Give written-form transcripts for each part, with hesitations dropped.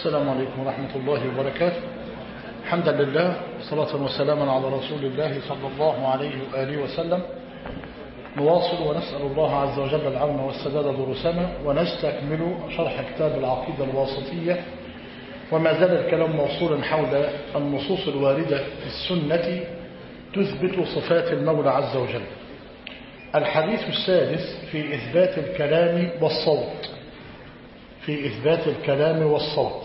السلام عليكم ورحمة الله وبركاته. حمدا لله صلاة وسلاما على رسول الله صلى الله عليه وآله وسلم. نواصل ونسأل الله عز وجل العون والسداد دروسنا ونستكمل شرح كتاب العقيدة الواسطية، وما زال الكلام موصولا حول النصوص الواردة في السنة تثبت صفات المولى عز وجل. الحديث السادس في إثبات الكلام والصوت، في إثبات الكلام والصوت،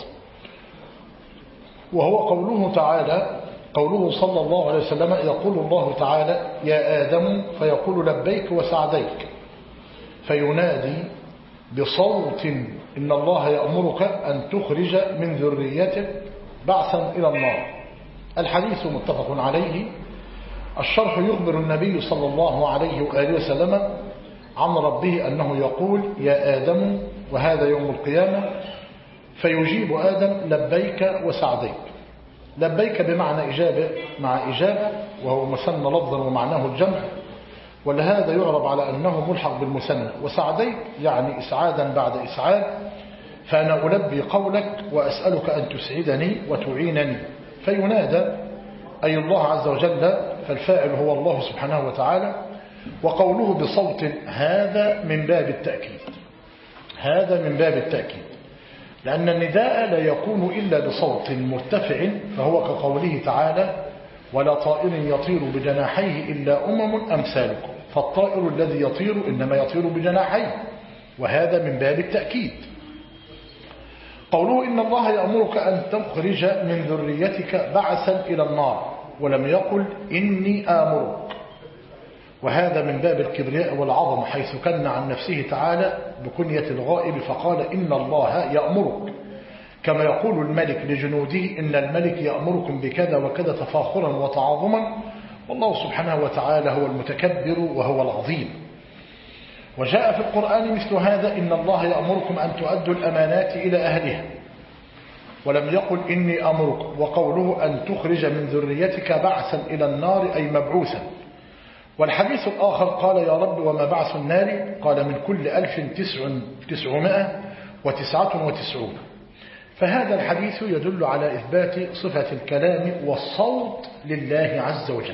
وهو قوله تعالى، قوله صلى الله عليه وسلم: يقول الله تعالى: يا آدم، فيقول لبيك وسعديك، فينادي بصوت: إن الله يأمرك أن تخرج من ذريتك بعثا إلى النار. الحديث متفق عليه. الشرح يخبر النبي صلى الله عليه وآله وسلم عن ربه أنه يقول: يا آدم، وهذا يوم القيامة، فيجيب آدم: لبيك وسعديك. لبيك بمعنى إجابة مع إجابة، وهو مثنى لفظا ومعناه الجمع، ولهذا يعرب على أنه ملحق بالمثنى. وسعديك يعني إسعادا بعد إسعاد، فأنا ألبي قولك وأسألك أن تسعدني وتعينني. فينادى أي الله عز وجل، فالفاعل هو الله سبحانه وتعالى. وقوله بصوت هذا من باب التأكيد، هذا من باب التأكيد، لأن النداء لا يكون إلا بصوت مرتفع، فهو كقوله تعالى: ولا طائر يطير بجناحيه إلا أمم أمثالكم. فالطائر الذي يطير إنما يطير بجناحيه، وهذا من باب التأكيد. قوله إن الله يأمرك أن تخرج من ذريتك بعثا إلى النار، ولم يقل إني آمرك، وهذا من باب الكبرياء والعظمة، حيث كن عن نفسه تعالى بكنية الغائب فقال: إن الله يأمرك، كما يقول الملك لجنوده: إن الملك يأمركم بكذا وكذا، تفاخرا وتعاظما. والله سبحانه وتعالى هو المتكبر وهو العظيم. وجاء في القرآن مثل هذا: إن الله يأمركم أن تؤدوا الأمانات إلى أهلها، ولم يقل إني أمرك. وقوله أن تخرج من ذريتك بعثا إلى النار أي مبعوثا. والحديث الآخر قال: يا رب وما بعث النار؟ قال: من كل 1999. فهذا الحديث يدل على إثبات صفة الكلام والصوت لله عز وجل.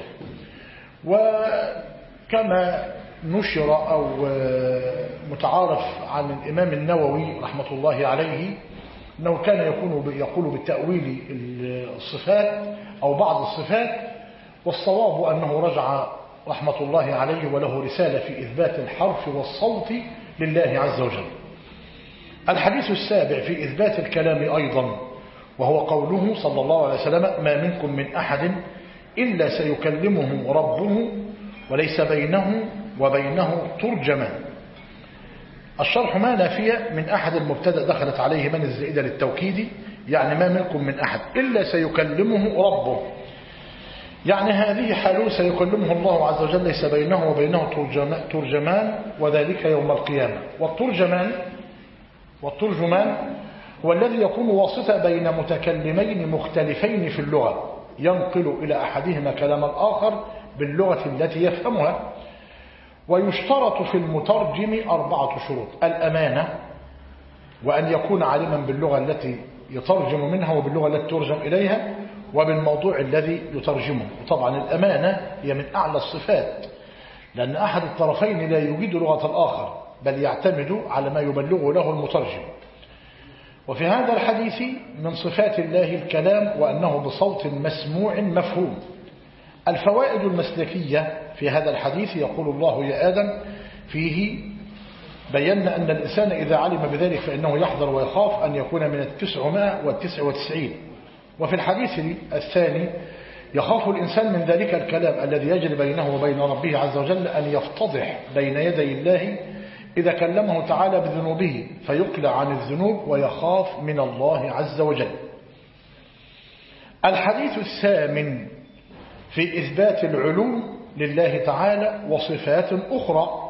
وكما نشر أو متعارف عن الإمام النووي رحمة الله عليه أنه كان يقول بتأويل الصفات أو بعض الصفات، والصواب أنه رجع رحمة الله عليه وله رسالة في إثبات الحرف والصوت لله عز وجل. الحديث السابع في إثبات الكلام أيضا، وهو قوله صلى الله عليه وسلم: ما منكم من أحد إلا سيكلمه ربه وليس بينه وبينه ترجمان. الشرح: ما نافية من أحد المبتدأ دخلت عليه من الزائدة للتوكيد، يعني ما منكم من أحد إلا سيكلمه ربه، يعني هذه حاله سيكلمه الله عز وجل، ليس بينه وبينه ترجمان، وذلك يوم القيامة. والترجمان هو الذي يكون واسطة بين متكلمين مختلفين في اللغة، ينقل إلى أحدهما كلام الآخر باللغة التي يفهمها. ويشترط في المترجم 4 شروط: الأمانة، وأن يكون عالما باللغة التي يترجم منها وباللغة التي ترجم إليها وبالموضوع الذي يترجمه. وطبعا الأمانة هي من أعلى الصفات، لأن أحد الطرفين لا يجيد لغة الآخر، بل يعتمد على ما يبلغه له المترجم. وفي هذا الحديث من صفات الله الكلام، وأنه بصوت مسموع مفهوم. الفوائد المسلكية في هذا الحديث: يقول الله: يا آدم، فيه بينا أن الإنسان إذا علم بذلك فإنه يحذر ويخاف أن يكون من 999. وفي الحديث الثاني: يخاف الإنسان من ذلك الكلام الذي يجري بينه وبين ربه عز وجل أن يفتضح بين يدي الله إذا كلمه تعالى بذنوبه فيقلع عن الذنوب ويخاف من الله عز وجل. الحديث الثامن في إثبات العلو لله تعالى وصفات أخرى،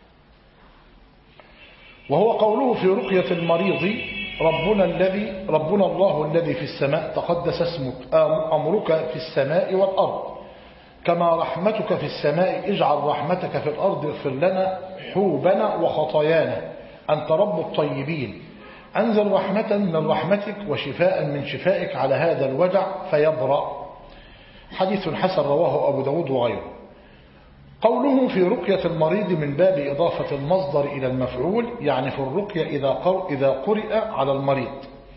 وهو قوله في رقية المريض: ربنا الله الذي في السماء تقدس اسمك، أمرك في السماء والأرض، كما رحمتك في السماء اجعل رحمتك في الأرض، اغفر لنا حوبنا وخطايانا، أنت رب الطيبين، أنزل رحمة من رحمتك وشفاء من شفائك على هذا الوجع فيبرأ. حديث حسن رواه أبو داود وغيره. قوله في رقية المريض من باب إضافة المصدر إلى المفعول، يعني في الرقية إذا قرئ على المريض.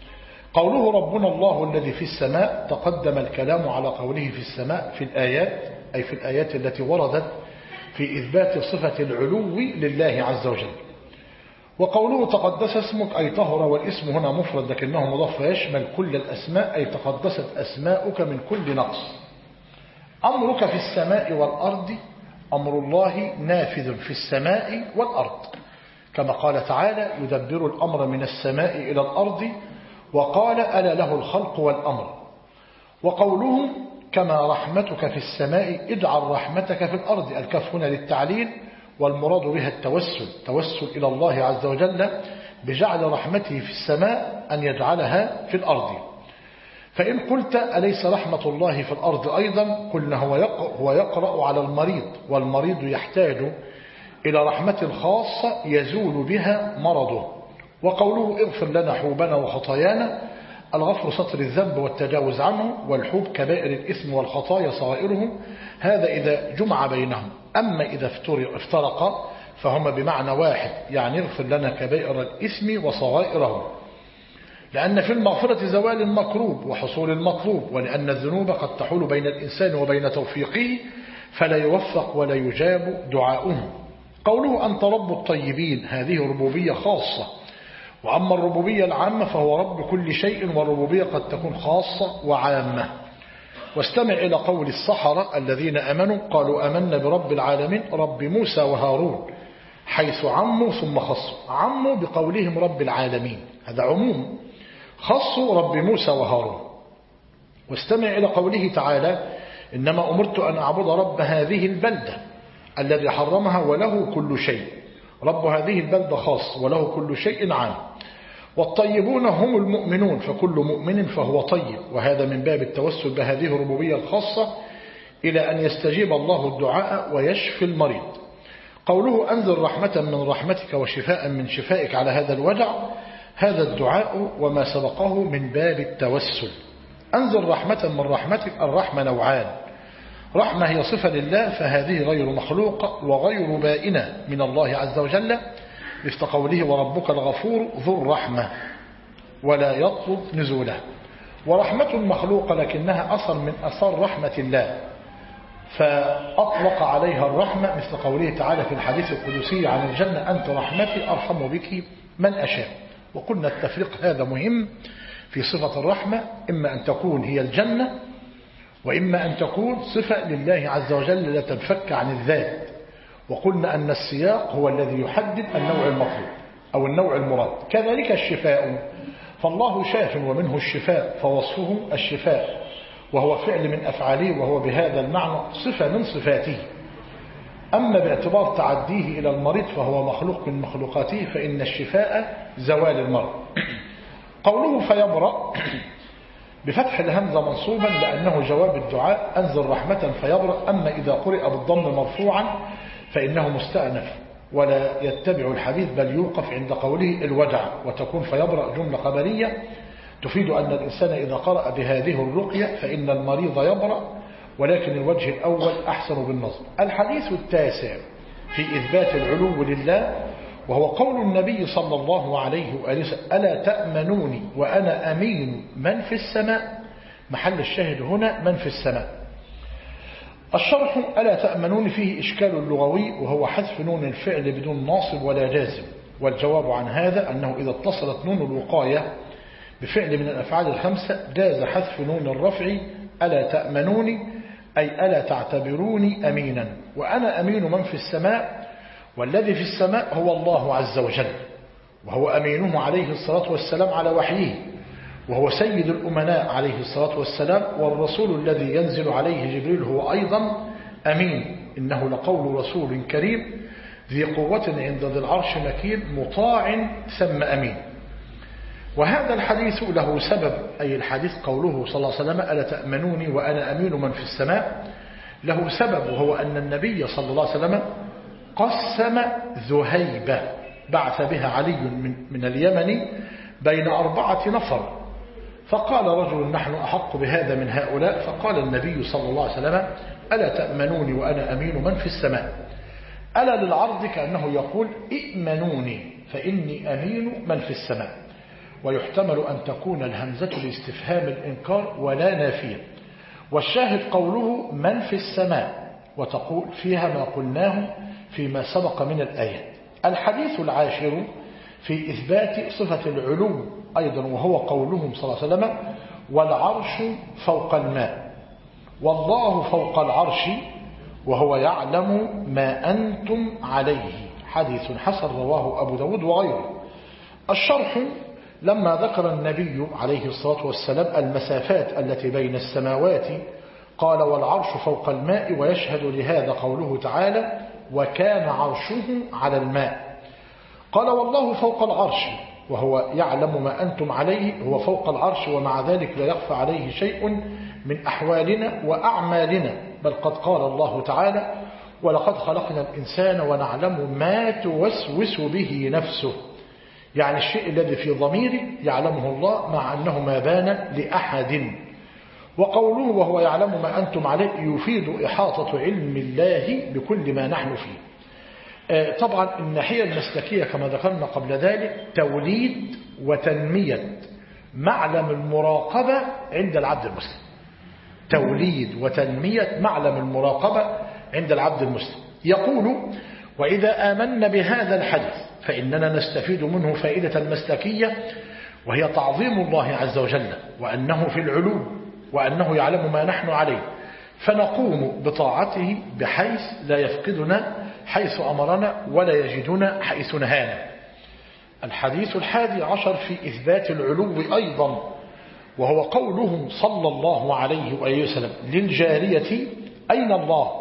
قوله ربنا الله الذي في السماء، تقدم الكلام على قوله في السماء في الآيات، أي في الآيات التي وردت في إثبات صفة العلو لله عز وجل. وقوله تقدس اسمك أي طهر، والاسم هنا مفرد لكنه مضاف يشمل كل الأسماء، أي تقدست أسماؤك من كل نقص. أمرك في السماء والأرض، أمر الله نافذ في السماء والأرض، كما قال تعالى يدبر الأمر من السماء إلى الأرض، وقال ألا له الخلق والأمر. وقوله كما رحمتك في السماء اجعل رحمتك في الأرض، الكاف هنا للتعليل، والمراد بها التوسل، توسل إلى الله عز وجل بجعل رحمته في السماء أن يجعلها في الأرض. فإن قلت أليس رحمة الله في الأرض أيضا، قلنا هو يقرأ على المريض، والمريض يحتاج إلى رحمة خاصة يزول بها مرضه. وقوله اغفر لنا حوبنا وخطايانا، الغفر سطر الذنب والتجاوز عنه، والحوب كبائر الإثم والخطايا صغائرهم، هذا إذا جمع بينهم. أما إذا افترق فهما بمعنى واحد، يعني اغفر لنا كبائر الإثم وصغائرهم، لأن في المغفرة زوال المكروب وحصول المطلوب، ولأن الذنوب قد تحول بين الإنسان وبين توفيقه فلا يوفق ولا يجاب دعاؤه. قوله أنت رب الطيبين، هذه ربوبية خاصة، وأما الربوبية العامة فهو رب كل شيء، والربوبية قد تكون خاصة وعامة. واستمع إلى قول السحرة الذين أمنوا قالوا آمنا برب العالمين رب موسى وهارون، حيث عموا ثم خصوا. عموا بقولهم رب العالمين، هذا عموم، خصوا رب موسى وهارون. واستمع إلى قوله تعالى إنما أمرت أن أعبد رب هذه البلدة الذي حرمها وله كل شيء. رب هذه البلدة خاص وله كل شيء عام. والطيبون هم المؤمنون، فكل مؤمن فهو طيب، وهذا من باب التوسل بهذه الربوبية الخاصة إلى أن يستجيب الله الدعاء ويشفي المريض. قوله أنزل رحمة من رحمتك وشفاء من شفائك على هذا الوجع، هذا الدعاء وما سبقه من باب التوسل. أنزل رحمة من رحمتك، الرحمة نوعان، رحمة هي صفة لله فهذه غير مخلوقة وغير بائنة من الله عز وجل، مثل قوله وربك الغفور ذو الرحمة ولا يطلب نزوله. ورحمة مخلوقة لكنها أصل من أثار رحمة الله، فأطلق عليها الرحمة، مثل قوله تعالى في الحديث القدسي عن الجنة أنت رحمتي أرحم بك من أشاء. وقلنا التفريق هذا مهم في صفة الرحمة، إما أن تكون هي الجنة، وإما أن تكون صفة لله عز وجل لا تنفك عن الذات. وقلنا أن السياق هو الذي يحدد النوع المطلوب أو النوع المراد. كذلك الشفاء، فالله شاف ومنه الشفاء، فوصفه الشفاء وهو فعل من أفعاله، وهو بهذا المعنى صفة من صفاته. أما باعتبار تعديه إلى المريض فهو مخلوق من مخلوقاته، فإن الشفاء زوال المرض. قوله فيبرأ بفتح الهمزة منصوبا لأنه جواب الدعاء أنزل رحمة فيبرأ. أما إذا قرئ بالضم مرفوعا فإنه مستأنف ولا يتبع الحديث بل يوقف عند قوله الوجع، وتكون فيبرأ جملة خبرية تفيد أن الإنسان إذا قرأ بهذه الرقية فإن المريض يبرأ، ولكن الوجه الأول أحسن بالنظر. الحديث التاسع في إثبات العلو لله، وهو قول النبي صلى الله عليه وآله وسلم ألا تأمنوني وأنا أمين من في السماء. محل الشاهد هنا من في السماء. الشرح ألا تأمنوني فيه إشكال لغوي، وهو حذف نون الفعل بدون ناصب ولا جازم. والجواب عن هذا أنه إذا اتصلت نون الوقاية بفعل من الأفعال الخمسة جاز حذف نون الرفع ألا تأمنوني، أي ألا تعتبروني أمينا. وأنا أمين من في السماء، والذي في السماء هو الله عز وجل، وهو أمينه عليه الصلاة والسلام على وحيه، وهو سيد الأمناء عليه الصلاة والسلام، والرسول الذي ينزل عليه جبريل هو أيضا أمين. إنه لقول رسول كريم ذي قوة عند ذي العرش مكين مطاع ثم أمين. وهذا الحديث له سبب، أي الحديث قوله صلى الله عليه وسلم ألا تأمنوني وأنا أمين من في السماء، له سبب، وهو أن النبي صلى الله عليه وسلم قسم ذهيبة بعث بها علي من اليمن بين 4 نفر، فقال رجل: نحن أحق بهذا من هؤلاء. فقال النبي صلى الله عليه وسلم: ألا تأمنوني وأنا أمين من في السماء؟ ألا للعرض كأنه يقول: ائمنوني فإني أمين من في السماء. ويحتمل أن تكون الهمزة لاستفهام الإنكار ولا نافية، والشاهد قوله من في السماء، وتقول فيها ما قلناه فيما سبق من الآيات. الحديث العاشر في إثبات صفة العلو أيضا، وهو قولهم صلى الله عليه وسلم: والعرش فوق الماء، والله فوق العرش وهو يعلم ما أنتم عليه. حديث حسن رواه أبو داود وغيره. الشرح: لما ذكر النبي عليه الصلاة والسلام المسافات التي بين السماوات قال: والعرش فوق الماء، ويشهد لهذا قوله تعالى: وكان عرشه على الماء. قال: والله فوق العرش وهو يعلم ما أنتم عليه، هو فوق العرش ومع ذلك لا يخفى عليه شيء من أحوالنا وأعمالنا، بل قد قال الله تعالى: ولقد خلقنا الإنسان ونعلم ما توسوس به نفسه. يعني الشيء الذي في ضميره يعلمه الله مع أنه ما بان لأحد. وقوله وهو يعلم ما أنتم عليه يفيد إحاطة علم الله بكل ما نحن فيه. طبعا الناحية المسلكية كما ذكرنا قبل ذلك توليد وتنمية معلم المراقبة عند العبد المسلم. توليد وتنمية معلم المراقبة عند العبد المسلم. يقول: وإذا آمنا بهذا الحديث فإننا نستفيد منه فائدة مسلكية، وهي تعظيم الله عز وجل، وأنه في العلو، وأنه يعلم ما نحن عليه، فنقوم بطاعته بحيث لا يفقدنا حيث أمرنا ولا يجدنا حيث نهانا. الحديث 11 في إثبات العلو أيضا، وهو قوله صلى الله عليه وآله وسلم للجارية: أين الله؟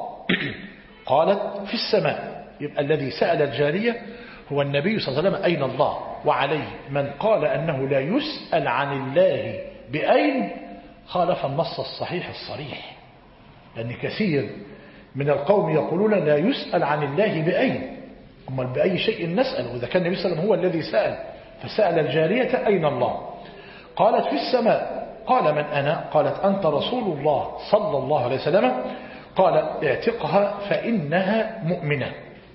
قالت: في السماء. يبقى الذي سأل الجارية هو النبي صلى الله عليه وسلم: أين الله؟ وعليه من قال أنه لا يسأل عن الله بأين خالف النص الصحيح الصريح، لأن كثير من القوم يقولون لا يسأل عن الله بأين، أما بأي شيء نسأل؟ وإذا كان النبي صلى الله عليه وسلم هو الذي سأل، فسأل الجارية: أين الله؟ قالت: في السماء. قال: من أنا؟ قالت: أنت رسول الله صلى الله عليه وسلم. قال: اعتقها فإنها مؤمنة.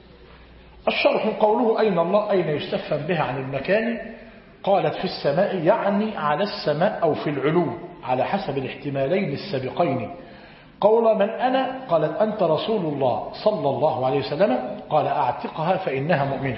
الشرح: قوله أين الله أين يستفهم بها عن المكان. قالت: في السماء يعني على السماء أو في العلو على حسب الاحتمالين السابقين. قول من أنا؟ قالت: أنت رسول الله صلى الله عليه وسلم. قال: أعتقها فإنها مؤمنة.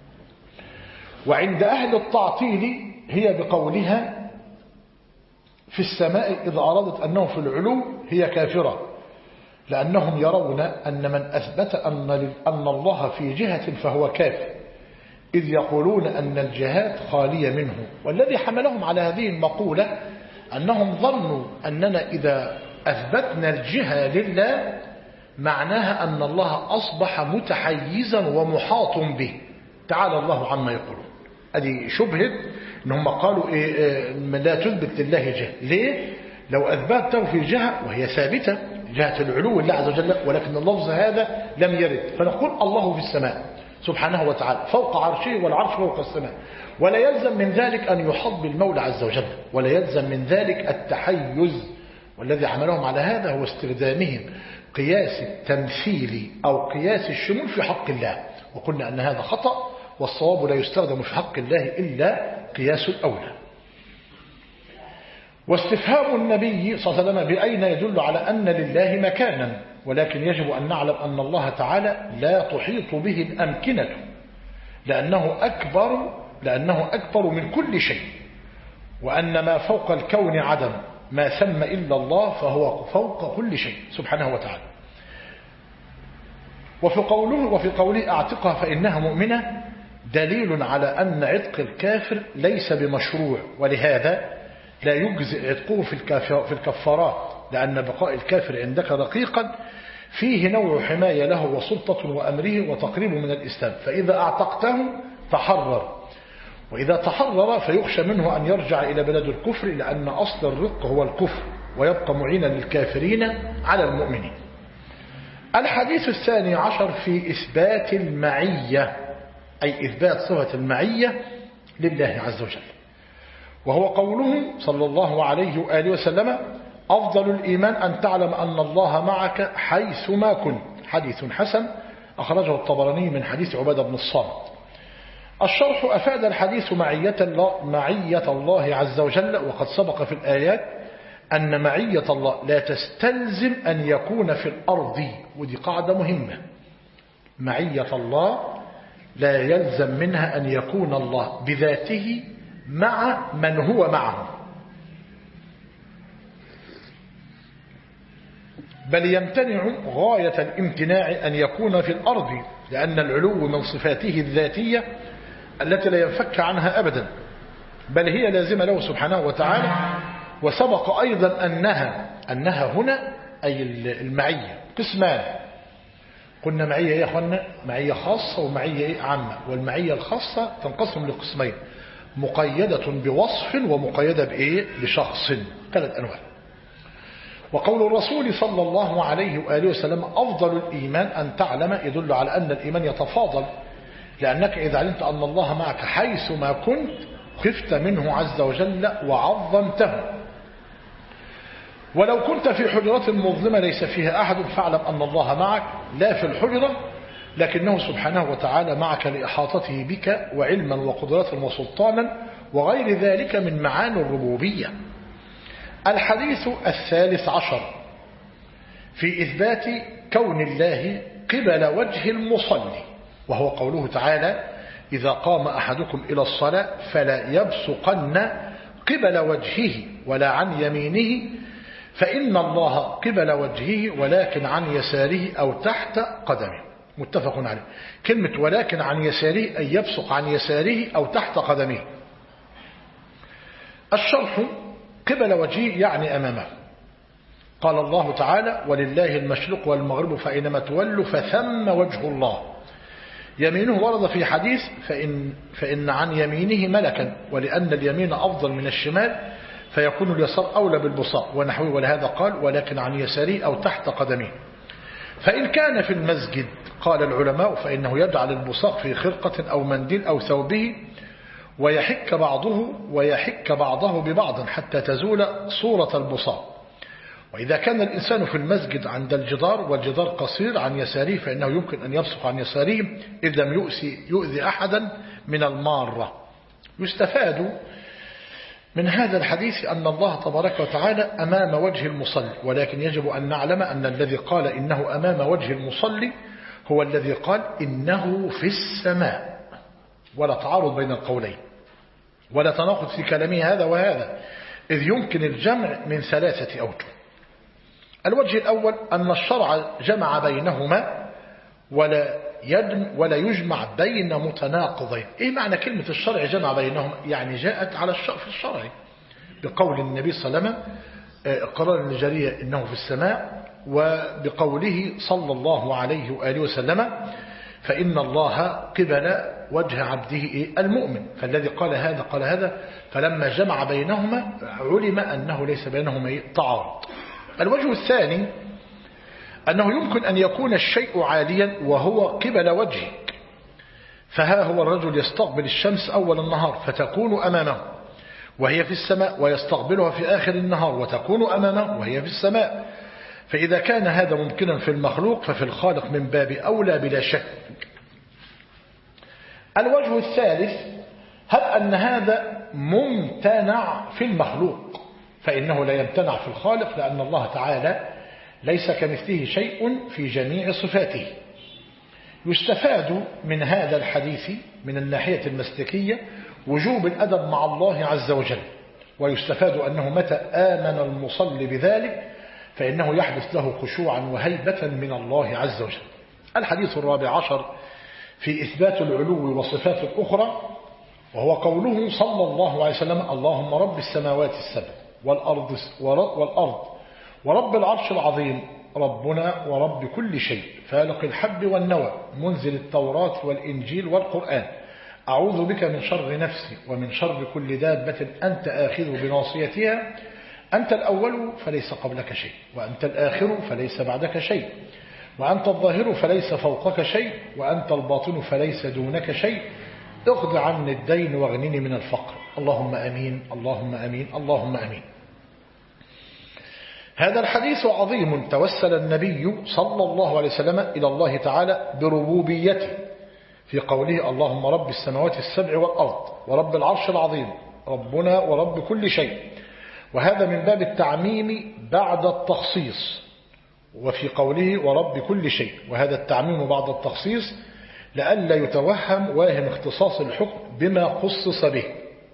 وعند أهل التعطيل هي بقولها في السماء إذا أرادت أنه في العلو هي كافرة، لأنهم يرون أن من أثبت أن الله في جهة فهو كافر، إذ يقولون أن الجهات خالية منه. والذي حملهم على هذه المقولة أنهم ظنوا أننا إذا أثبتنا الجهة لله معناها أن الله أصبح متحيزا ومحاط به، تعالى الله عما يقولون. هذه شبهة أنهم قالوا لا تثبت لله جهة. ليه؟ لو أثبته في جهة وهي ثابتة جهة العلو الله عز وجل، ولكن اللفظ هذا لم يرد، فنقول الله في السماء سبحانه وتعالى فوق عرشه، والعرش فوق السماء، ولا يلزم من ذلك أن يحط بالمولى عز وجل، ولا يلزم من ذلك التحيز. والذي حملهم على هذا هو استخدامهم قياس التمثيل أو قياس الشمول في حق الله، وقلنا أن هذا خطأ، والصواب لا يستخدم في حق الله إلا قياس الأولى. واستفهام النبي صلى الله عليه وسلم بأين يدل على أن لله مكانا، ولكن يجب أن نعلم أن الله تعالى لا تحيط به الأمكنة، لأنه أكبر من كل شيء، وأن ما فوق الكون عدم، ما ثم إلا الله فهو فوق كل شيء سبحانه وتعالى. وفي قوله أعتقها فإنها مؤمنة دليل على أن عتق الكافر ليس بمشروع، ولهذا لا يجزئ عتقه في الكفارات، لأن بقاء الكافر عندك رقيقا فيه نوع حماية له وسلطة وأمره وتقريب من الإسلام، فإذا أعتقته تحرر، وإذا تحرر فيخشى منه أن يرجع إلى بلد الكفر، لأن أصل الرق هو الكفر، ويبقى معينا للكافرين على المؤمنين. الحديث 12 في إثبات المعية، أي إثبات صفة المعية لله عز وجل. وهو قوله صلى الله عليه وآله وسلم: أفضل الإيمان أن تعلم أن الله معك حيثما كنت. حديث حسن أخرجه الطبراني من حديث عبادة بن الصامت. الشرح: أفاد الحديث معية الله عز وجل، وقد سبق في الآيات أن معية الله لا تستلزم أن يكون في الأرض، ودي قاعدة مهمة. معية الله لا يلزم منها أن يكون الله بذاته مع من هو معه، بل يمتنع غاية الامتناع أن يكون في الأرض، لأن العلو من صفاته الذاتية التي لا ينفك عنها أبدا، بل هي لازمة له سبحانه وتعالى. وسبق أيضا أنها هنا أي المعية قسمان. قلنا معية يا أخوانا، معية خاصة ومعية عامة، والمعية الخاصة تنقسم لقسمين: مقيدة بوصف ومقيدة بشخص، 3 أنواع. وقول الرسول صلى الله عليه وآله وسلم: أفضل الإيمان أن تعلم، يدل على أن الإيمان يتفاضل، لأنك إذا علمت أن الله معك حيثما كنت خفت منه عز وجل وعظمته. ولو كنت في حجرة مظلمة ليس فيها أحد فاعلم أن الله معك، لا في الحجرة لكنه سبحانه وتعالى معك لإحاطته بك وعلما وقدرة وسلطانا وغير ذلك من معاني الربوبية. الحديث 13 في إثبات كون الله قبل وجه المصلي، وهو قوله تعالى: إذا قام أحدكم إلى الصلاة فلا يبصقن قبل وجهه ولا عن يمينه، فإن الله قبل وجهه ولكن عن يساره أو تحت قدمه. متفق عليه. كلمة ولكن عن يساره أي يبصق عن يساره أو تحت قدمه. الشرح: قبل وجهه يعني أمامه. قال الله تعالى: ولله المشرق والمغرب فأينما تولوا فثم وجه الله. يمينه ورد في حديث فإن عن يمينه ملكا، ولأن اليمين أفضل من الشمال فيكون اليسار أولى بالبساط ونحوه، ولهذا قال: ولكن عن يساره أو تحت قدمه. فإن كان في المسجد قال العلماء فإنه يجعل البساق في خرقة أو منديل أو ثوبه ويحك بعضه ببعض حتى تزول صورة البساط. وإذا كان الإنسان في المسجد عند الجدار والجدار قصير عن يساره فإنه يمكن أن يبصق عن يساره إذ لم يؤذي أحدا من المارة. يستفاد من هذا الحديث أن الله تبارك وتعالى أمام وجه المصلي، ولكن يجب أن نعلم أن الذي قال إنه أمام وجه المصلي هو الذي قال إنه في السماء، ولا تعارض بين القولين ولا تناقض في كلامه هذا وهذا، إذ يمكن الجمع من 3 أوجه. الوجه الأول أن الشرع جمع بينهما ولا يجمع بين متناقضين. إيه معنى كلمة الشرع جمع بينهما؟ يعني جاءت على في الشرع بقول النبي صلى الله عليه وسلم قرار الجارية إنه في السماء، وبقوله صلى الله عليه وآله وسلم فإن الله قبل وجه عبده المؤمن. فالذي قال هذا فلما جمع بينهما علم أنه ليس بينهما تعارض. الوجه الثاني أنه يمكن أن يكون الشيء عاليا وهو قبل وجهك، فها هو الرجل يستقبل الشمس أول النهار فتكون أمامه وهي في السماء، ويستقبلها في آخر النهار وتكون أمامه وهي في السماء. فإذا كان هذا ممكنا في المخلوق ففي الخالق من باب أولى بلا شك. الوجه الثالث: هل أن هذا ممتنع في المخلوق؟ فإنه لا يمتنع في الخالق، لأن الله تعالى ليس كمثله شيء في جميع صفاته. يستفاد من هذا الحديث من الناحية المسلكية وجوب الأدب مع الله عز وجل، ويستفاد أنه متى آمن المصلي بذلك فإنه يحدث له خشوعا وهيبة من الله عز وجل. الحديث 14 في إثبات العلو وصفات الأخرى، وهو قوله صلى الله عليه وسلم: اللهم رب السماوات السبع والأرض ورب العرش العظيم، ربنا ورب كل شيء، فالق الحب والنوى، منزل التوراة والإنجيل والقرآن، أعوذ بك من شر نفسي ومن شر كل دابة أنت آخذ بناصيتها، أنت الأول فليس قبلك شيء، وأنت الآخر فليس بعدك شيء، وأنت الظاهر فليس فوقك شيء، وأنت الباطن فليس دونك شيء، اقض عني الدين واغنني من الفقر. اللهم أمين اللهم أمين اللهم أمين. هذا الحديث عظيم. توسل النبي صلى الله عليه وسلم إلى الله تعالى بربوبيته في قوله اللهم رب السماوات السبع والأرض ورب العرش العظيم ربنا ورب كل شيء، وهذا من باب التعميم بعد التخصيص، وفي قوله ورب كل شيء، وهذا التعميم بعد التخصيص لئلا يتوهم واهم اختصاص الحكم بما خصص به.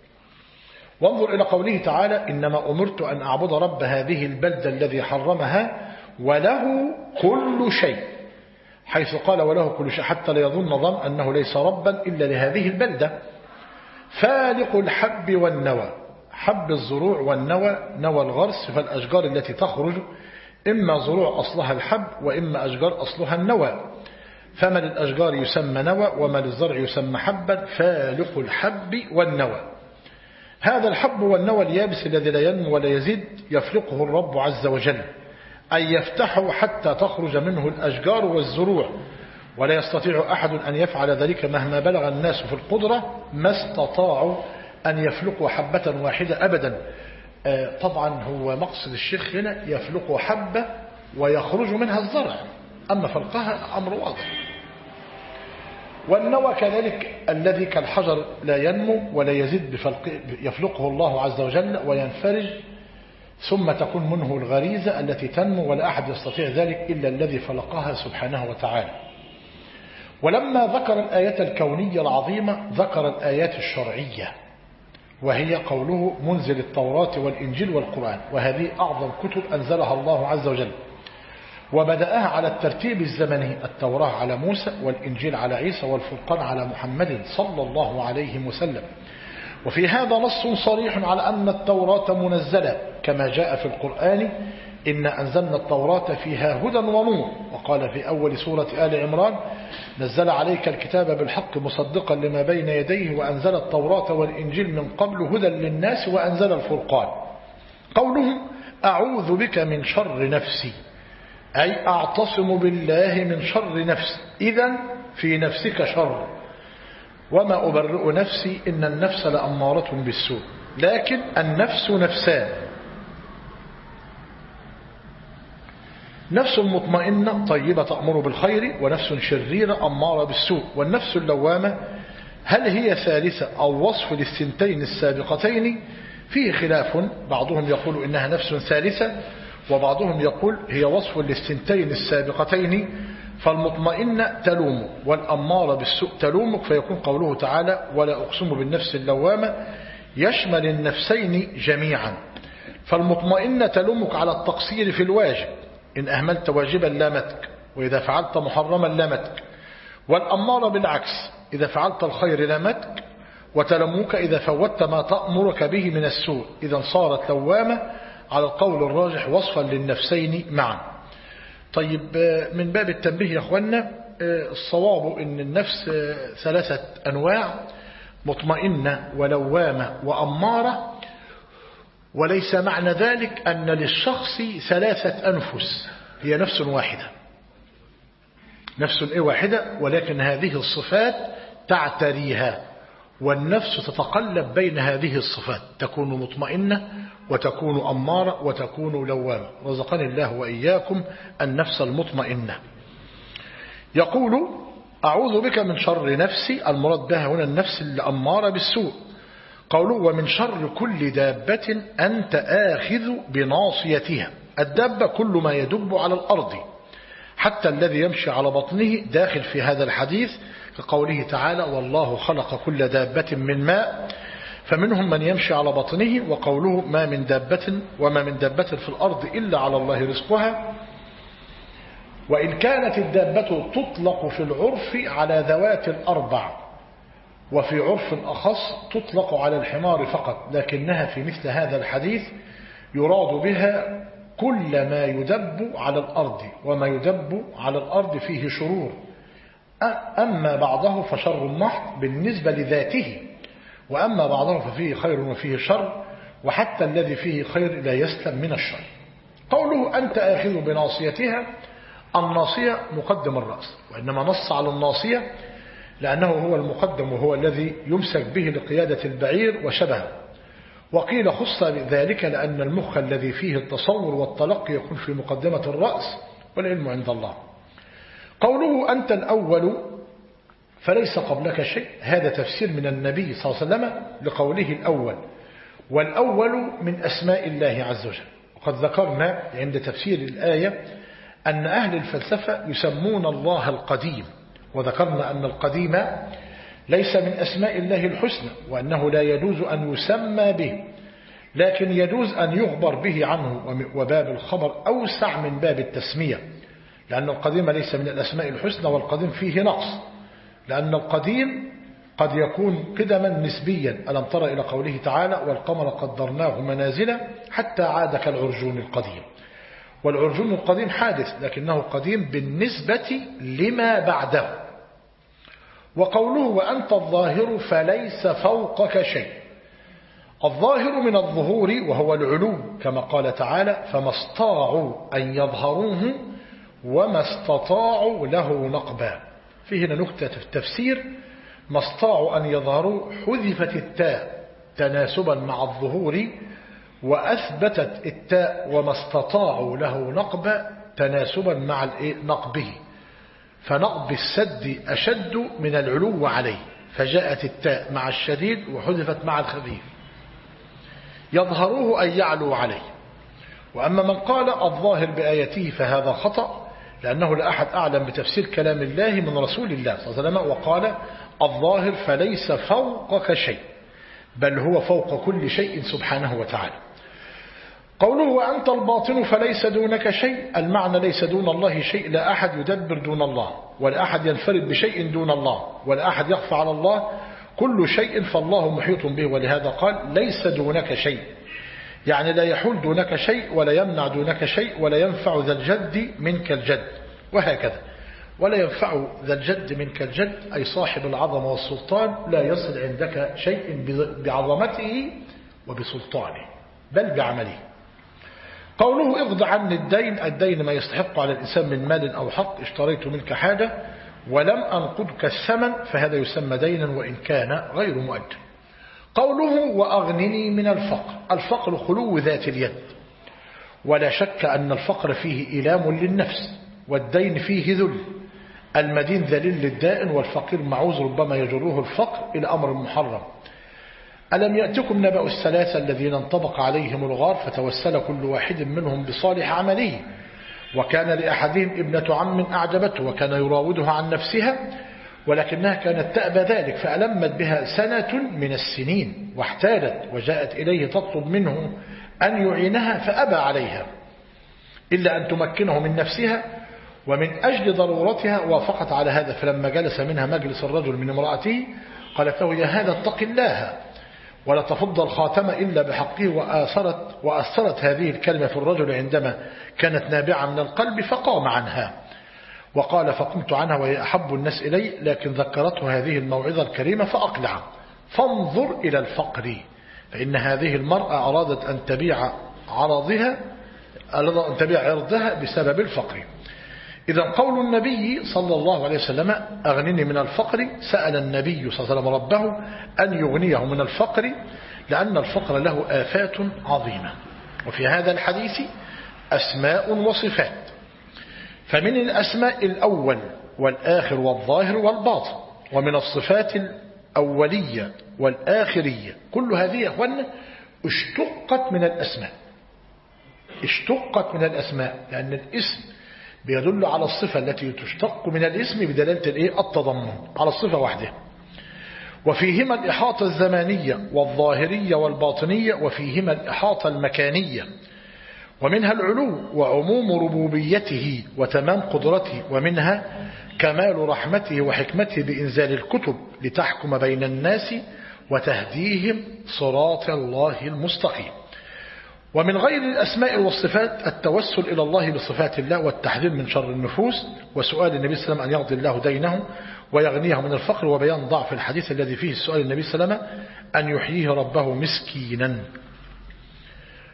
وانظر إلى قوله تعالى إنما أمرت أن أعبد رب هذه البلدة الذي حرمها وله كل شيء، حيث قال وله كل شيء حتى لا يظن ظن أنه ليس ربا إلا لهذه البلدة. فالق الحب والنوى، حب الزروع والنوى نوى الغرس، فالأشجار التي تخرج إما زروع أصلها الحب وإما أشجار أصلها النوى، فما للأشجار يسمى نوى وما للزرع يسمى حبا. فالق الحب والنوى، هذا الحب والنوى اليابس الذي لا ينمو ولا يزيد يفلقه الرب عز وجل، أي يفتحه حتى تخرج منه الأشجار والزروع، ولا يستطيع أحد أن يفعل ذلك مهما بلغ الناس في القدرة، ما استطاعوا أن يفلقوا حبة واحدة أبدا. طبعا هو مقصد الشيخ هنا يفلقوا حبة ويخرج منها الزرع، أما فلقها أمر واضح. والنوى كذلك الذي كالحجر لا ينمو ولا يزيد يفلقه الله عز وجل وينفرج، ثم تكون منه الغريزة التي تنمو، ولا أحد يستطيع ذلك إلا الذي فلقها سبحانه وتعالى. ولما ذكر الآيات الكونية العظيمة ذكر الآيات الشرعية، وهي قوله منزل التوراة والإنجيل والقرآن، وهذه أعظم كتب أنزلها الله عز وجل، وبدأها على الترتيب الزمني، التوراة على موسى والإنجيل على عيسى والفرقان على محمد صلى الله عليه وسلم. وفي هذا نص صريح على أن التوراة منزلة كما جاء في القرآن إنا أنزلنا التوراة فيها هدى ونور، وقال في أول سورة آل عمران نزل عليك الكتاب بالحق مصدقا لما بين يديه وأنزل التوراة والإنجيل من قبل هدى للناس وأنزل الفرقان. قوله أعوذ بك من شر نفسي، أي أعتصم بالله من شر نفسي، إذن في نفسك شر، وما أبرئ نفسي إن النفس لأمارة بالسوء، لكن النفس نفسان، نفس مطمئنة طيبة تأمر بالخير، ونفس شريرة أمارة بالسوء. والنفس اللوامة هل هي ثالثة أو وصف للثنتين السابقتين؟ فيه خلاف، بعضهم يقول إنها نفس ثالثة، وبعضهم يقول هي وصف للثنتين السابقتين، فالمطمئنة تلومك والأمارة بالسوء تلومك، فيكون قوله تعالى ولا أقسم بالنفس اللوامة يشمل النفسين جميعا. فالمطمئنة تلومك على التقصير في الواجب، إن أهملت واجبا لامتك، وإذا فعلت محرما لامتك. والأمارة بالعكس، إذا فعلت الخير لامتك، وتلومك إذا فوتت ما تأمرك به من السوء. إذا صارت لوامة على القول الراجح وصفا للنفسين معا. طيب، من باب التنبيه يا أخوانا، الصواب إن النفس ثلاثة أنواع: مطمئنة ولوامة وأمارة، وليس معنى ذلك أن للشخص ثلاثة أنفس، هي نفس واحدة، نفس واحدة، ولكن هذه الصفات تعتريها، والنفس تتقلب بين هذه الصفات، تكون مطمئنة وتكون أمارة وتكون لوامة. رزقني الله وإياكم النفس المطمئنة. يقول أعوذ بك من شر نفسي، المراد بها هنا النفس الأمارة بالسوء. قوله ومن شر كل دابة أنت آخذ بناصيتها. الدابة كل ما يدب على الأرض، حتى الذي يمشي على بطنه داخل في هذا الحديث، كقوله تعالى والله خلق كل دابة من ماء فمنهم من يمشي على بطنه. وقوله ما من دابة وما من دابة في الأرض إلا على الله رزقها. وإن كانت الدابة تطلق في العرف على ذوات الأربع، وفي عرف أخص تطلق على الحمار فقط، لكنها في مثل هذا الحديث يراد بها كل ما يدب على الأرض، وما يدب على الأرض فيه شرور، أما بعضه فشر محض بالنسبة لذاته، وأما بعضه ففيه خير وفيه شر، وحتى الذي فيه خير لا يسلم من الشر. قوله أنت آخذ بناصيتها، الناصية مقدم الرأس، وإنما نص على الناصية لأنه هو المقدم وهو الذي يمسك به لقيادة البعير وشبهه. وقيل خص بذلك لأن المخ الذي فيه التصور والتلقي يكون في مقدمة الرأس والعلم عند الله. قوله أنت الأول فليس قبلك شيء، هذا تفسير من النبي صلى الله عليه وسلم لقوله الأول، والأول من أسماء الله عز وجل. وقد ذكرنا عند تفسير الآية أن أهل الفلسفة يسمون الله القديم، وذكرنا أن القديم ليس من أسماء الله الحسنى، وأنه لا يجوز أن يسمى به، لكن يجوز أن يخبر به عنه، وباب الخبر أوسع من باب التسمية، لأن القديم ليس من الأسماء الحسنى، والقديم فيه نقص، لأن القديم قد يكون قدما نسبيا. ألم تر إلى قوله تعالى والقمر قدرناه منازل حتى عاد كالعرجون القديم. والعرجون القديم حادث، لكنه قديم بالنسبة لما بعده. وقوله وأنت الظاهر فليس فوقك شيء، الظاهر من الظهور وهو العلو، كما قال تعالى فما استطاعوا أن يظهروه وما استطاعوا له نقبا. فيه هنا نكتة في التفسير، ما استطاعوا أن يظهروا حذفت التاء تناسبا مع الظهور، وأثبتت التاء وما استطاعوا له نقبا تناسبا مع نقبه، فنقب السد أشد من العلو عليه، فجاءت التاء مع الشديد وحذفت مع الخفيف. يظهروه أن يعلو عليه. وأما من قال الظاهر بآيته فهذا خطأ، لأنه لا أحد أعلم بتفسير كلام الله من رسول الله صلى الله عليه وسلم، وقال الظاهر فليس فوقك شيء، بل هو فوق كل شيء سبحانه وتعالى. قوله وأنت الباطن فليس دونك شيء، المعنى ليس دون الله شيء، لا أحد يدبر دون الله، ولا أحد ينفرد بشيء دون الله، ولا أحد يخفى على الله كل شيء، فالله محيط به. ولهذا قال ليس دونك شيء، يعني لا يحول دونك شيء، ولا يمنع دونك شيء، ولا ينفع ذا الجد منك الجد، وهكذا. ولا ينفع ذا الجد منك الجد أي صاحب العظمة والسلطان، لا يصل عندك شيء بعظمته وبسلطانه، بل بعمله. قوله اغض عني الدين، الدين ما يستحق على الإنسان من مال أو حق، اشتريت منك حاجة ولم أنقضك الثمن، فهذا يسمى دينا وإن كان غير مؤجل. قوله وأغنني من الفقر، الفقر خلو ذات اليد، ولا شك أن الفقر فيه إلام للنفس، والدين فيه ذل. المدين ذليل للدائن، والفقير معوز ربما يجره الفقر إلى أمر محرم. ألم يأتكم نبأ الثلاثة الذين انطبق عليهم الغار، فتوسل كل واحد منهم بصالح عمله، وكان لأحدهم ابنة عم أعجبته، وكان يراودها عن نفسها، ولكنها كانت تأبى ذلك، فألمت بها سنة من السنين، واحتالت وجاءت إليه تطلب منه أن يعينها، فأبى عليها إلا أن تمكنه من نفسها، ومن أجل ضرورتها وافقت على هذا. فلما جلس منها مجلس الرجل من امرأته قالت له يا هذا اتق الله ولا تفض الخاتم إلا بحقه، وأثرت هذه الكلمة في الرجل عندما كانت نابعة من القلب، فقام عنها. وقال فقمت عنها وهي أحب الناس إلي، لكن ذكرته هذه الموعظة الكريمة فأقلع. فانظر إلى الفقر، فإن هذه المرأة أرادت أن تبيع عرضها بسبب الفقر. إذا قول النبي صلى الله عليه وسلم أغنني من الفقر، سأل النبي صلى الله عليه وسلم ربه أن يغنيه من الفقر، لأن الفقر له آفات عظيمة. وفي هذا الحديث أسماء وصفات، فمن الأسماء الأول والآخر والظاهر والباطن، ومن الصفات الأولية والآخرية. كل هذه يا أخوانا اشتقت من الأسماء، لأن الاسم بيدل على الصفة التي تشتق من الاسم بدلالة التضمن على الصفة وحده. وفيهما الإحاطة الزمانية والظاهرية والباطنية، وفيهما الإحاطة المكانية، ومنها العلو وعموم ربوبيته وتمام قدرته، ومنها كمال رحمته وحكمته بإنزال الكتب لتحكم بين الناس وتهديهم صراط الله المستقيم. ومن غير الأسماء والصفات التوسل إلى الله بصفات الله، والتحذير من شر النفوس، وسؤال النبي صلى الله عليه وسلم أن يقضي الله دينه ويغنيه من الفقر، وبيان ضعف الحديث الذي فيه السؤال النبي صلى الله عليه وسلم أن يحييه ربه مسكينا.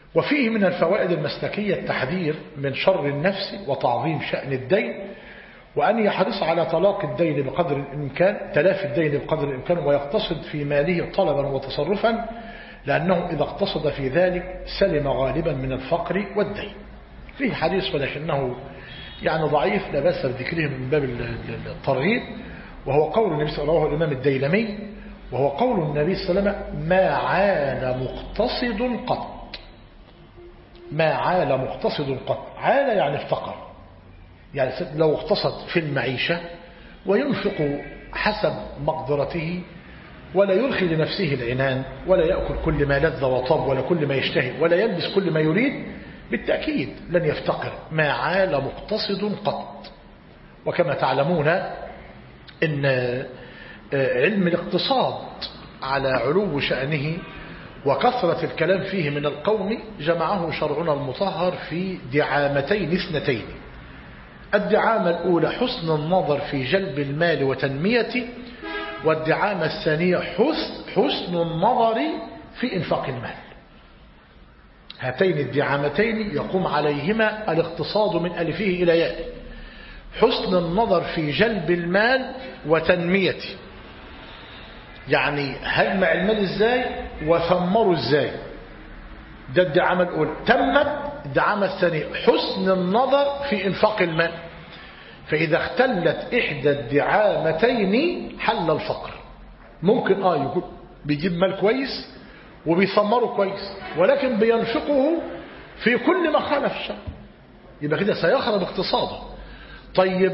وفيه من الفوائد المسلكية التحذير من شر النفس وتعظيم شأن الدين، وأن يحرص على طلاق الدين بقدر الإمكان، تلافي الدين بقدر الإمكان، ويقتصد في ماله طلبا وتصرفا، لأنه إذا اقتصد في ذلك سلم غالبا من الفقر والدين. فيه حديث ولكنه يعني ضعيف لا بأس بذكره من باب الترغيب، وهو قول النبي صلى الله عليه وسلم الإمام الديلمي، وهو قول النبي صلى الله عليه وسلم: ما عال مقتصد قط. ما عال مقتصد قط. عال يعني افتقر، يعني لو اقتصد في المعيشة وينفق حسب مقدرته ولا يرخي لنفسه العنان ولا يأكل كل ما لذ وطاب ولا كل ما يشتهي ولا يلبس كل ما يريد، بالتأكيد لن يفتقر. ما عال مقتصد قط. وكما تعلمون إن علم الاقتصاد على علو شأنه وكثرة الكلام فيه من القوم جمعه شرعنا المطهر في دعامتين اثنتين. الدعامة الأولى حسن النظر في جلب المال وتنميته، والدعامة الثانية حسن النظر في إنفاق المال. هاتين الدعامتين يقوم عليهما الاقتصاد من ألفه إلى ياء. حسن النظر في جلب المال وتنميته، يعني هجمع المال ازاي وثمره ازاي، ده الدعامة الأولى. تمت الدعامة الثانية حسن النظر في إنفاق المال، فإذا اختلت إحدى الدعامتين حل الفقر. ممكن يكون بيجيب مال كويس وبيثمره كويس، ولكن بينفقه في كل ما خالف الشرع، يبقى كده سيخرب اقتصاده. طيب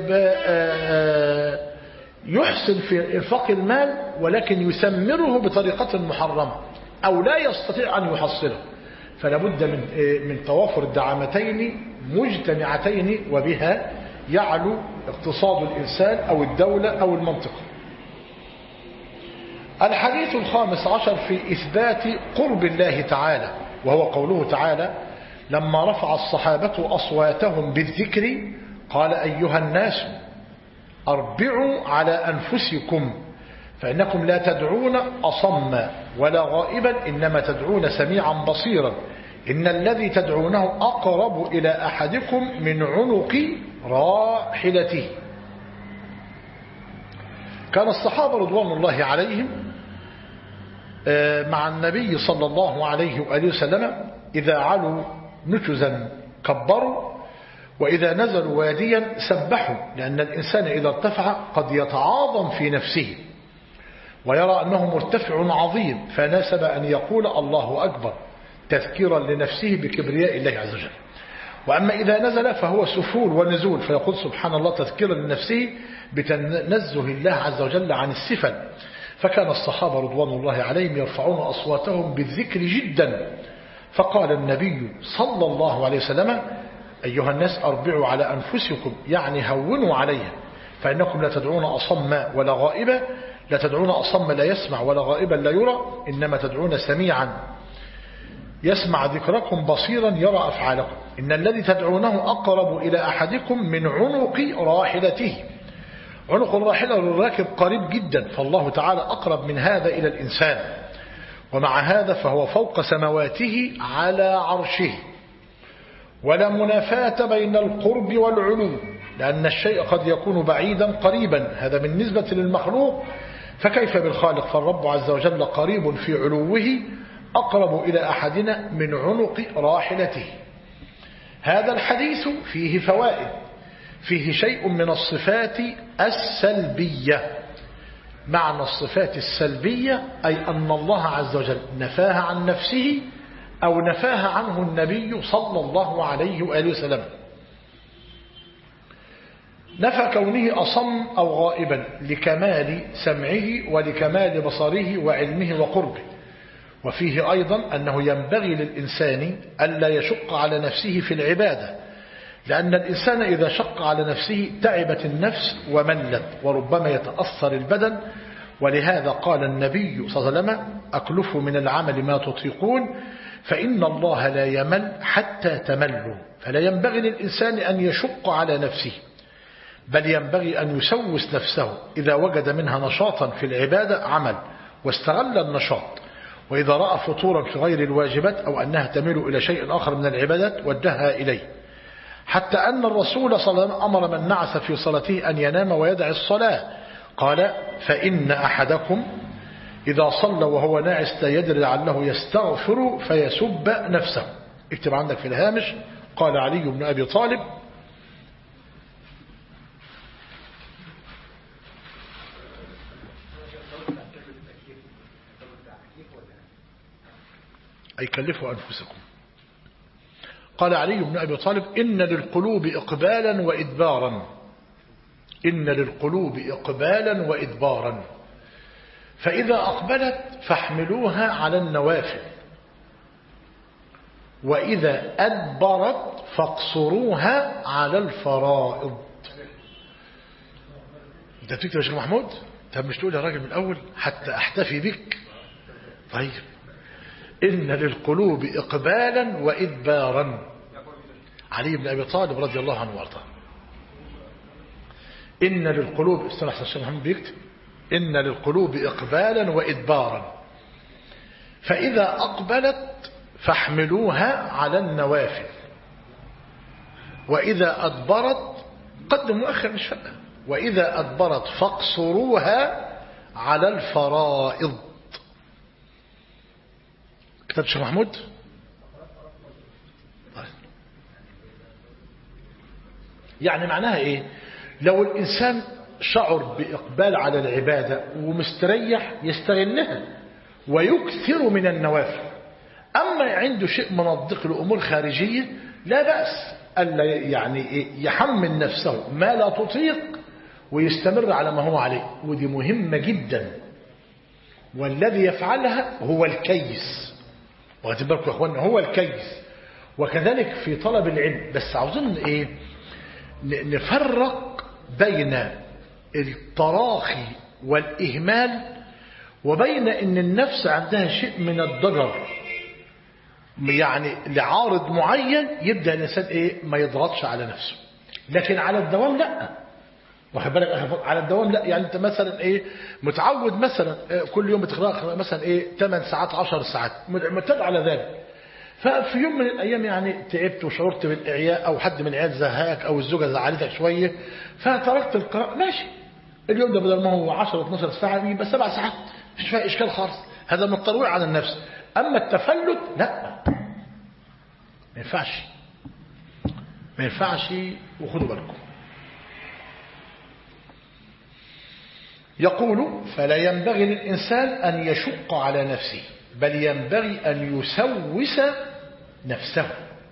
يحسن في إنفاق المال ولكن يثمره بطريقة محرمة أو لا يستطيع أن يحصله، فلا بد من توافر الدعامتين مجتمعتين، وبها يعلو اقتصاد الإنسان أو الدولة أو المنطقة. الحديث الخامس عشر في إثبات قرب الله تعالى، وهو قوله تعالى: لما رفع الصحابة أصواتهم بالذكر قال: أيها الناس أربعوا على أنفسكم فإنكم لا تدعون أصما ولا غائبا، إنما تدعون سميعا بصيرا، إن الذي تدعونه أقرب إلى أحدكم من عنق راحلته. كان الصحابة رضوان الله عليهم مع النبي صلى الله عليه وآله وسلم إذا علوا نشزا كبروا، وإذا نزلوا واديا سبحوا، لأن الإنسان إذا ارتفع قد يتعاظم في نفسه ويرى أنه مرتفع عظيم، فناسب أن يقول الله أكبر تذكيرا لنفسه بكبرياء الله عز وجل. وأما إذا نزل فهو سفول ونزول، فيقول سبحان الله تذكيرا لنفسه بتنزه الله عز وجل عن السفل. فكان الصحابة رضوان الله عليهم يرفعون أصواتهم بالذكر جدا، فقال النبي صلى الله عليه وسلم: أيها الناس أربعوا على أنفسكم، يعني هونوا عليها، فإنكم لا تدعون أصم ولا غائبا، لا تدعون أصم لا يسمع ولا غائبا لا يرى، إنما تدعون سميعا يسمع ذكركم بصيرا يرى أفعالكم، إن الذي تدعونه أقرب إلى أحدكم من عنق راحلته. عنق الراحلة للراكب قريب جدا، فالله تعالى أقرب من هذا إلى الإنسان، ومع هذا فهو فوق سمواته على عرشه. ولا منافاة بين القرب والعلو، لأن الشيء قد يكون بعيدا قريبا، هذا بالنسبة للمخلوق، فكيف بالخالق؟ فالرب عز وجل قريب في علوه أقرب إلى أحدنا من عنق راحلته. هذا الحديث فيه فوائد، فيه شيء من الصفات السلبية. معنى الصفات السلبية أي أن الله عز وجل نفاها عن نفسه أو نفاها عنه النبي صلى الله عليه وآله وسلم. نفى كونه أصم أو غائبا لكمال سمعه ولكمال بصره وعلمه وقربه. وفيه أيضا أنه ينبغي للإنسان ألا يشق على نفسه في العبادة، لأن الإنسان إذا شق على نفسه تعبت النفس وملت وربما يتأثر البدن. ولهذا قال النبي صلى الله عليه وسلم: أكلفوا من العمل ما تطيقون فإن الله لا يمل حتى تملوا. فلا ينبغي للإنسان أن يشق على نفسه، بل ينبغي أن يسوس نفسه. إذا وجد منها نشاطا في العبادة عمل واستغل النشاط، وإذا رأى فطورا في غير الواجبات أو أنها تميل إلى شيء آخر من العبادات ودها إليه. حتى أن الرسول صلى الله عليه وسلم أمر من نعس في صلاته أن ينام ويدع الصلاة. قال فإن أحدكم إذا صلى وهو ناعس لا يدري لعله يستغفر فيسب نفسه. اكتب عندك في الهامش قال علي بن أبي طالب أي كلفوا أنفسكم. قال علي بن أبي طالب إن للقلوب إقبالا وإدبارا، إن للقلوب إقبالا وإدبارا، فإذا أقبلت فاحملوها على النوافل، وإذا أدبرت فاقصروها على الفرائض. أنت بتكتب يا شيخ محمود؟ طب مش تقول يا راجل من الأول حتى أحتفي بك؟ طيب إن للقلوب إقبالا وإدبارا. علي بن أبي طالب رضي الله عنه وارضاه. إن للقلوب، استنى الشيخ محمد بيكتب، إن للقلوب إقبالا وإدبارا، فإذا أقبلت فاحملوها على النوافل، وإذا أدبرت قدم مؤخر مش فقه، وإذا أدبرت فاقصروها على الفرائض. كتبت شيخ محمود؟ يعني معناها إيه؟ لو الإنسان شعر بإقبال على العبادة ومستريح يستغلها ويكثر من النوافل. أما عنده شيء من الضيق الأمور خارجية لا بأس ألا يعني يحمل نفسه ما لا تطيق ويستمر على ما هو عليه، ودي مهمة جدا، والذي يفعلها هو الكيس. واخدين بالكم يا اخوانا؟ هو الكيس. وكذلك في طلب العلم، بس عاوزين ايه؟ نفرق بين التراخي والإهمال وبين ان النفس عندها شيء من الضجر، يعني لعارض معين يبدأ الإنسان ايه؟ ما يضغطش على نفسه. لكن على الدوام لا، واخد بالك؟ على الدوام لا. يعني انت مثلا ايه متعود مثلا كل يوم بتقرأ مثلا ايه 8 ساعات 10 ساعات معتاد على ذلك، ففي يوم من الايام يعني تعبت وشعرت بالاعياء او حد من العيال زهقك او الزوجه زعلتك شويه فتركت القراءه، ماشي. اليوم ده بدل ما هو 10 12 ساعه يبقى 7 ساعات، مش فيها اشكال خالص. هذا من الترويع على النفس. اما التفلت لا، ما ينفعش، ما ينفعش. وخدوا بالكم. يقول فلا ينبغي للإنسان أن يشق على نفسه، بل ينبغي أن يسوس نفسه،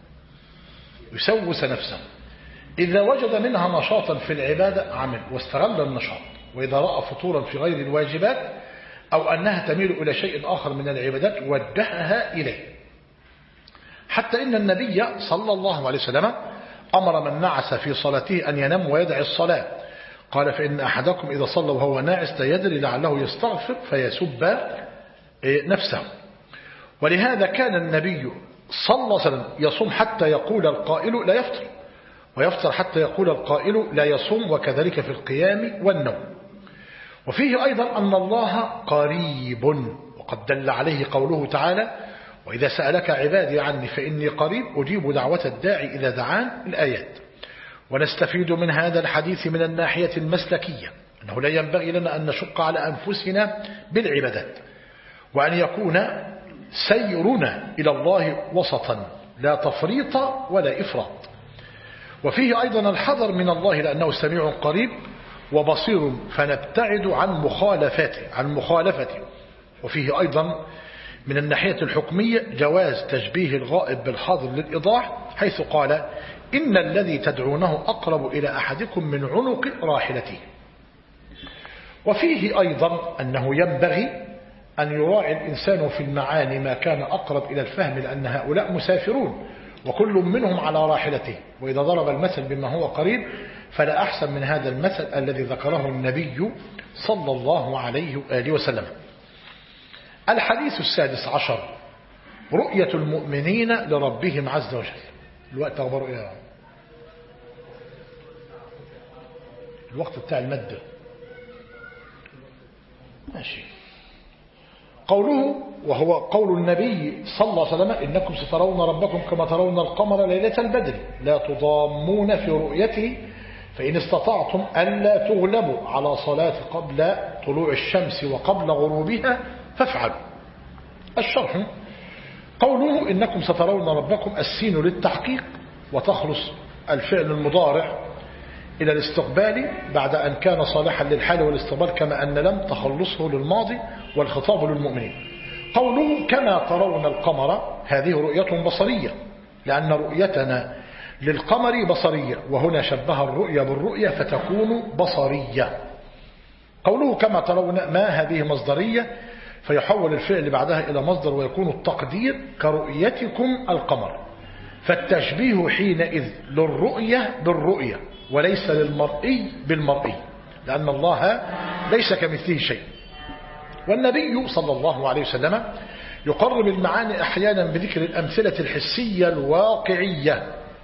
يسوس نفسه. إذا وجد منها نشاطا في العبادة عمل واستغل النشاط، وإذا رأى فطورا في غير الواجبات أو أنها تميل إلى شيء آخر من العبادات وجهها إليه. حتى إن النبي صلى الله عليه وسلم أمر من نعس في صلاته أن ينام ويدع الصلاة. قال فإن أحدكم إذا صلى وهو ناعس لا يدري لعله يستغفر فيسب نفسه. ولهذا كان النبي صلى الله عليه وسلم يصوم حتى يقول القائل لا يفطر، ويفطر حتى يقول القائل لا يصوم، وكذلك في القيام والنوم. وفيه أيضا أن الله قريب، وقد دل عليه قوله تعالى وإذا سألك عبادي عني فإني قريب أجيب دعوة الداعي إذا دعان، الآيات. ونستفيد من هذا الحديث من الناحية المسلكية أنه لا ينبغي لنا أن نشق على أنفسنا بالعبادات، وأن يكون سيرنا إلى الله وسطا لا تفريط ولا إفراط. وفيه أيضا الحذر من الله لأنه سميع قريب وبصير، فنبتعد عن مخالفته. وفيه أيضا من الناحية الحكمية جواز تشبيه الغائب بالحاضر للإيضاح، حيث قال إن الذي تدعونه أقرب إلى أحدكم من عنق راحلته. وفيه أيضا أنه ينبغي أن يراعي الإنسان في المعاني ما كان أقرب إلى الفهم، لأن هؤلاء مسافرون وكل منهم على راحلته، وإذا ضرب المثل بما هو قريب فلا أحسن من هذا المثل الذي ذكره النبي صلى الله عليه وآله وسلم. الحديث 16 رؤية المؤمنين لربهم عز وجل. الوقت أخبره إيه؟ الوقت بتاع المادة ماشي. قوله وهو قول النبي صلى الله عليه وسلم إنكم سترون ربكم كما ترون القمر ليلة البدر لا تضامون في رؤيته فإن استطعتم ألا تغلبوا على صلاة قبل طلوع الشمس وقبل غروبها فافعلوا. الشرح قوله إنكم سترون ربكم السين للتحقيق وتخلص الفعل المضارع إلى الاستقبال بعد أن كان صالحا للحال والاستقبال كما أن لم تخلصه للماضي والخطاب للمؤمنين. قوله كما ترون القمر هذه رؤية بصرية لأن رؤيتنا للقمر بصرية وهنا شبه الرؤية بالرؤية فتكون بصرية. قوله كما ترون ما هذه مصدرية فيحول الفعل بعدها إلى مصدر ويكون التقدير كرؤيتكم القمر فالتشبيه حينئذ للرؤية بالرؤية وليس للمرئي بالمرئي لأن الله ليس كمثله شيء. والنبي صلى الله عليه وسلم يقرب المعاني أحيانا بذكر الأمثلة الحسية الواقعية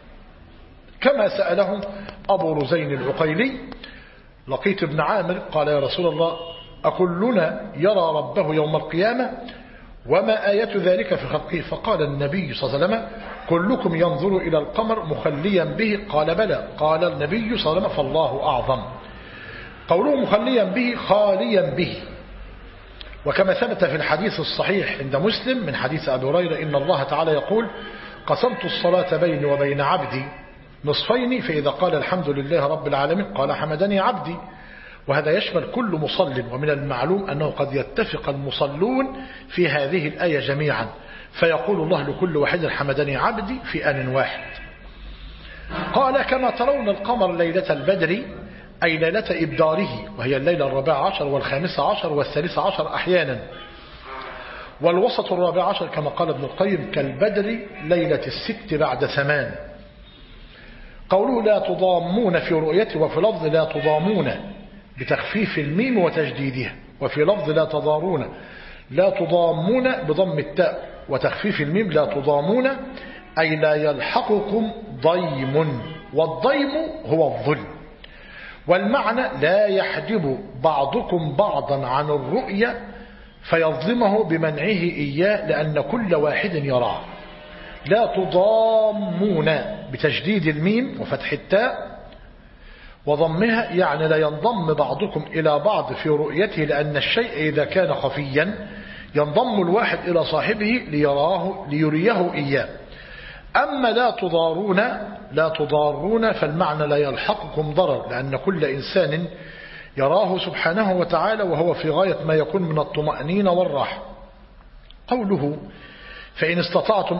كما سأله أبو رزين العقيلي لقيت بن عامر قال يا رسول الله أكلنا يرى ربه يوم القيامة وما آية ذلك في خلقه فقال النبي صلى الله عليه وسلم كلكم ينظر إلى القمر مخليا به قال بلى قال النبي صلى الله عليه وسلم فالله أعظم. قوله مخليا به خاليا به وكما ثبت في الحديث الصحيح عند مسلم من حديث أبي هريرة إن الله تعالى يقول قسمت الصلاة بيني وبين عبدي نصفين فإذا قال الحمد لله رب العالمين قال حمدني عبدي وهذا يشمل كل مصل ومن المعلوم أنه قد يتفق المصلون في هذه الآية جميعا فيقول الله لكل واحد حمدني عبدي في آن واحد. قال كما ترون القمر ليلة البدر أي ليلة إبداره وهي الليلة 14 و15 و13 أحيانا والوسط 14 كما قال ابن القيم كالبدر ليلة 6 بعد 8. قوله لا تضامون في رؤيته وفي لفظ لا تضامون بتخفيف الميم وتجديدها وفي لفظ لا تضارون لا تضامون بضم التاء وتخفيف الميم لا تضامون أي لا يلحقكم ضيم والضيم هو الظلم والمعنى لا يحجب بعضكم بعضا عن الرؤية فيظلمه بمنعه إياه لأن كل واحد يراه. لا تضامون بتجديد الميم وفتح التاء وضمها يعني لا ينضم بعضكم إلى بعض في رؤيته لأن الشيء إذا كان خفيا ينضم الواحد إلى صاحبه ليريه إياه. أما لا تضارون فالمعنى لا يلحقكم ضرر لأن كل إنسان يراه سبحانه وتعالى وهو في غاية ما يكون من الطمأنينة والراحة. قوله فإن استطعتم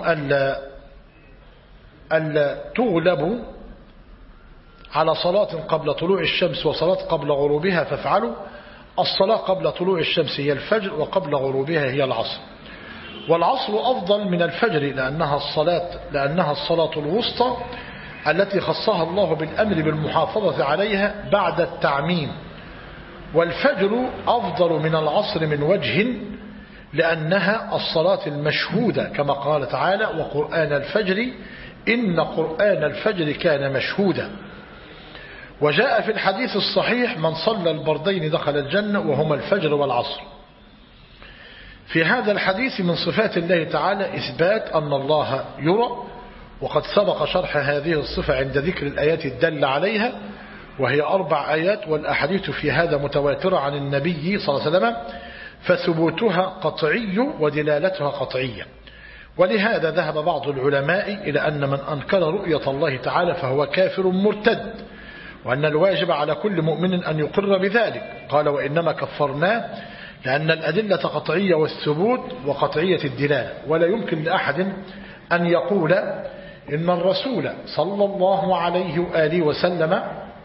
ألا تغلبوا على صلاة قبل طلوع الشمس وصلاة قبل غروبها فافعلوا. الصلاة قبل طلوع الشمس هي الفجر وقبل غروبها هي العصر والعصر أفضل من الفجر لأنها الصلاة الوسطى التي خصها الله بالأمر بالمحافظة عليها بعد التعميم والفجر أفضل من العصر من وجه لأنها الصلاة المشهودة كما قال تعالى وقرآن الفجر إن قرآن الفجر كان مشهودا. وجاء في الحديث الصحيح من صلى البردين دخل الجنة وهما الفجر والعصر. في هذا الحديث من صفات الله تعالى إثبات أن الله يرى وقد سبق شرح هذه الصفة عند ذكر الآيات الدالة عليها وهي 4 آيات والأحاديث في هذا متواترة عن النبي صلى الله عليه وسلم فثبوتها قطعي ودلالتها قطعية. ولهذا ذهب بعض العلماء إلى أن من أنكر رؤية الله تعالى فهو كافر مرتد وأن الواجب على كل مؤمن أن يقر بذلك. قال وإنما كفرناه لأن الأدلة قطعية والثبوت وقطعية الدلالة ولا يمكن لأحد أن يقول إن الرسول صلى الله عليه وآله وسلم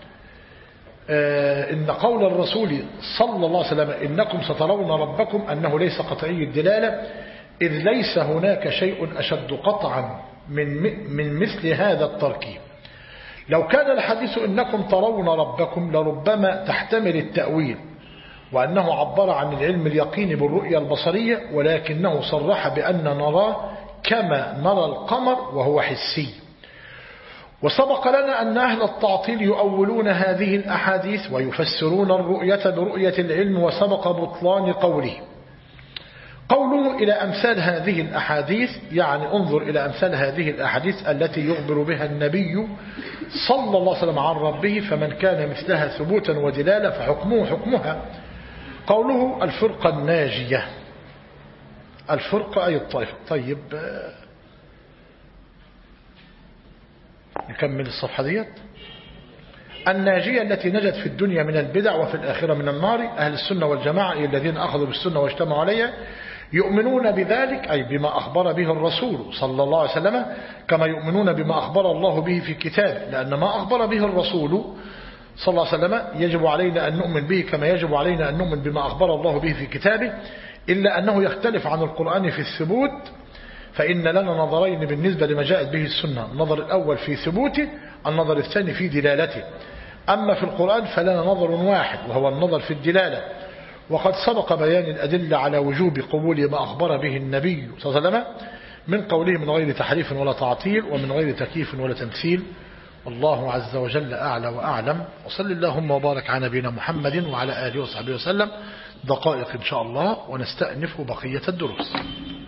إن قول الرسول صلى الله عليه وسلم إنكم سترون ربكم أنه ليس قطعي الدلالة إذ ليس هناك شيء أشد قطعا من مثل هذا التركيب. لو كان الحديث إنكم ترون ربكم لربما تحتمل التأويل وأنه عبر عن العلم اليقيني بالرؤية البصرية ولكنه صرح بأن نراه كما نرى القمر وهو حسي. وسبق لنا أن أهل التعطيل يؤولون هذه الأحاديث ويفسرون الرؤية برؤية العلم وسبق بطلان قوله. قوله إلى أمثال هذه الأحاديث، يعني انظر إلى أمثال هذه الأحاديث التي يخبر بها النبي صلى الله عليه وسلم عن ربه، فمن كان مثلها ثبوتا ودلالة فحكمه حكمها. قوله الفرقة الناجية، الفرقة أي الطائفة. طيب نكمل الصفحة ديت. الناجية التي نجت في الدنيا من البدع وفي الآخرة من النار. أهل السنة والجماعة الذين أخذوا بالسنة واجتمعوا عليها يؤمنون بذلك، أي بما أخبر به الرسول صلى الله عليه وسلم، كما يؤمنون بما أخبر الله به في كتابه، لأن ما أخبر به الرسول صلى الله عليه وسلم يجب علينا أن نؤمن به كما يجب علينا أن نؤمن بما أخبر الله به في كتابه، إلا أنه يختلف عن القرآن في الثبوت، فإن لنا نظرين بالنسبة لما جاءت به السنة: النظر الأول في ثبوته، النظر الثاني في دلالته. أما في القرآن فلنا نظر واحد وهو النظر في الدلالة، وقد سبق بيان الأدلة على وجوب قبول ما أخبر به النبي صلى الله عليه وسلم من قوله من غير تحريف ولا تعطيل ومن غير تكييف ولا تمثيل. والله عز وجل أعلى وأعلم، وصل اللهم وبارك على نبينا محمد وعلى آله وصحبه وسلم. دقائق إن شاء الله ونستأنف بقية الدروس.